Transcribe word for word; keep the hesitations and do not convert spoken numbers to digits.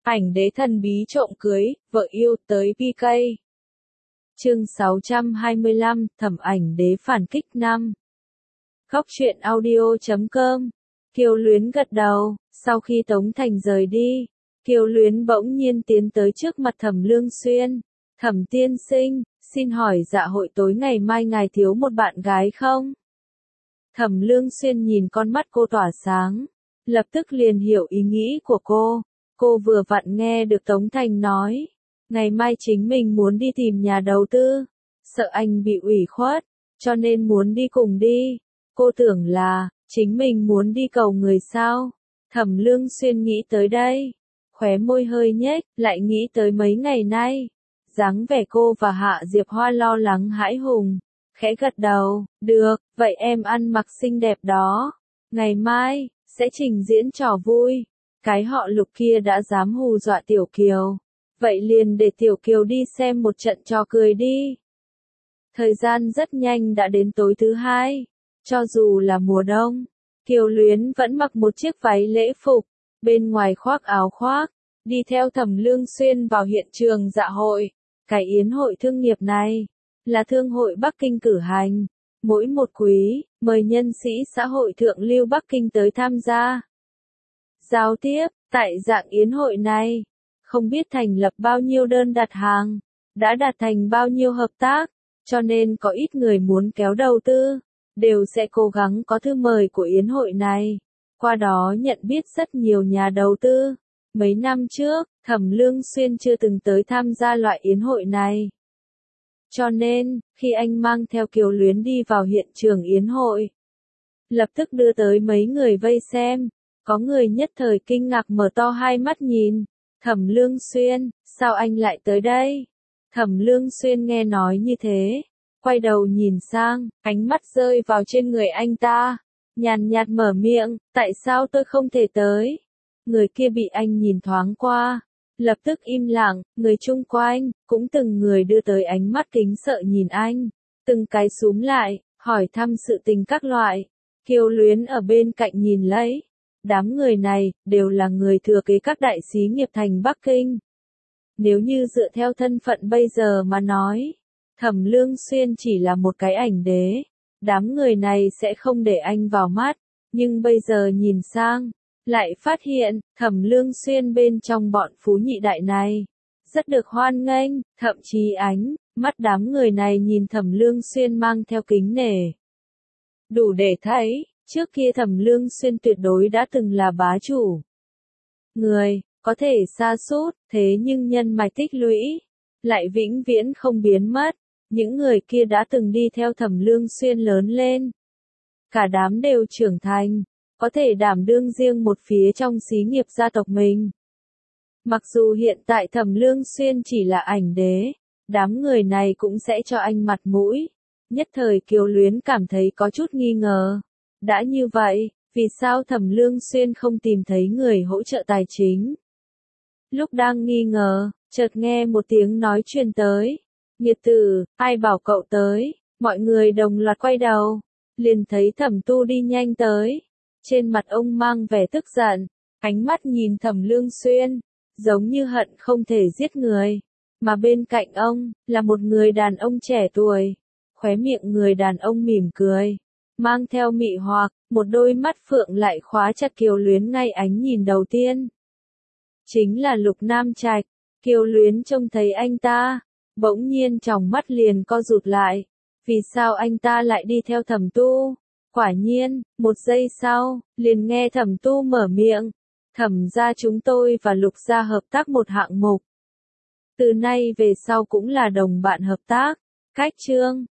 Ảnh đế thần bí trộm cưới, vợ yêu tới pê ca. Chương sáu trăm hai mươi lăm, Thẩm ảnh đế phản kích năm. Góc truyện audio chấm com. Kiều Luyến gật đầu, sau khi Tống Thành rời đi, Kiều Luyến bỗng nhiên tiến tới trước mặt Thẩm Lương Xuyên. Thẩm tiên sinh, xin hỏi dạ hội tối ngày mai ngài thiếu một bạn gái không? Thẩm Lương Xuyên nhìn con mắt cô tỏa sáng, lập tức liền hiểu ý nghĩ của cô. Cô vừa vặn nghe được Tống Thành nói, ngày mai chính mình muốn đi tìm nhà đầu tư, sợ anh bị ủy khuất, cho nên muốn đi cùng đi. Cô tưởng là, chính mình muốn đi cầu người sao? Thẩm Lương Xuyên nghĩ tới đây, khóe môi hơi nhếch, lại nghĩ tới mấy ngày nay, dáng vẻ cô và Hạ Diệp Hoa lo lắng hãi hùng, khẽ gật đầu, được, vậy em ăn mặc xinh đẹp đó, ngày mai, sẽ trình diễn trò vui. Cái họ Lục kia đã dám hù dọa Tiểu Kiều, vậy liền để Tiểu Kiều đi xem một trận trò cười đi. Thời gian rất nhanh đã đến tối thứ hai, cho dù là mùa đông, Kiều Luyến vẫn mặc một chiếc váy lễ phục, bên ngoài khoác áo khoác, đi theo Thẩm Lương Xuyên vào hiện trường dạ hội. Cái yến hội thương nghiệp này, là thương hội Bắc Kinh cử hành, mỗi một quý, mời nhân sĩ xã hội thượng lưu Bắc Kinh tới tham gia. Giao tiếp, tại dạng yến hội này, không biết thành lập bao nhiêu đơn đặt hàng, đã đạt thành bao nhiêu hợp tác, cho nên có ít người muốn kéo đầu tư, đều sẽ cố gắng có thư mời của yến hội này, qua đó nhận biết rất nhiều nhà đầu tư. Mấy năm trước, Thẩm Lương Xuyên chưa từng tới tham gia loại yến hội này. Cho nên, khi anh mang theo Kiều Luyến đi vào hiện trường yến hội, lập tức đưa tới mấy người vây xem. Có người nhất thời kinh ngạc mở to hai mắt nhìn, Thẩm Lương Xuyên, sao anh lại tới đây? Thẩm Lương Xuyên nghe nói như thế, quay đầu nhìn sang, ánh mắt rơi vào trên người anh ta, nhàn nhạt mở miệng, tại sao tôi không thể tới? Người kia bị anh nhìn thoáng qua, lập tức im lặng, người chung quanh, cũng từng người đưa tới ánh mắt kính sợ nhìn anh, từng cái xúm lại, hỏi thăm sự tình các loại. Kiều Luyến ở bên cạnh nhìn lấy. Đám người này, đều là người thừa kế các đại xí nghiệp thành Bắc Kinh. Nếu như dựa theo thân phận bây giờ mà nói, Thẩm Lương Xuyên chỉ là một cái ảnh đế, đám người này sẽ không để anh vào mắt, nhưng bây giờ nhìn sang, lại phát hiện, Thẩm Lương Xuyên bên trong bọn phú nhị đại này, rất được hoan nghênh, thậm chí ánh mắt đám người này nhìn Thẩm Lương Xuyên mang theo kính nể. Đủ để thấy, trước kia Thẩm Lương Xuyên tuyệt đối đã từng là bá chủ. Người, có thể sa sút, thế nhưng nhân mạch tích lũy, lại vĩnh viễn không biến mất. Những người kia đã từng đi theo Thẩm Lương Xuyên lớn lên. Cả đám đều trưởng thành, có thể đảm đương riêng một phía trong xí nghiệp gia tộc mình. Mặc dù hiện tại Thẩm Lương Xuyên chỉ là ảnh đế, đám người này cũng sẽ cho anh mặt mũi. Nhất thời Kiều Luyến cảm thấy có chút nghi ngờ. Đã như vậy, vì sao Thẩm Lương Xuyên không tìm thấy người hỗ trợ tài chính? Lúc đang nghi ngờ, chợt nghe một tiếng nói truyền tới. Nghiệt tử, ai bảo cậu tới? Mọi người đồng loạt quay đầu, liền thấy Thẩm Tu đi nhanh tới. Trên mặt ông mang vẻ tức giận, ánh mắt nhìn Thẩm Lương Xuyên, giống như hận không thể giết người. Mà bên cạnh ông, là một người đàn ông trẻ tuổi. Khóe miệng người đàn ông mỉm cười, mang theo mị hoặc, một đôi mắt phượng lại khóa chặt Kiều Luyến ngay ánh nhìn đầu tiên. Chính là Lục Nam Trạch. Kiều Luyến trông thấy anh ta, bỗng nhiên tròng mắt liền co rụt lại. Vì sao anh ta lại đi theo Thẩm Tu? Quả nhiên, một giây sau, liền nghe Thẩm Tu mở miệng. Thẩm gia chúng tôi và Lục gia hợp tác một hạng mục. Từ nay về sau cũng là đồng bạn hợp tác. Cách chương.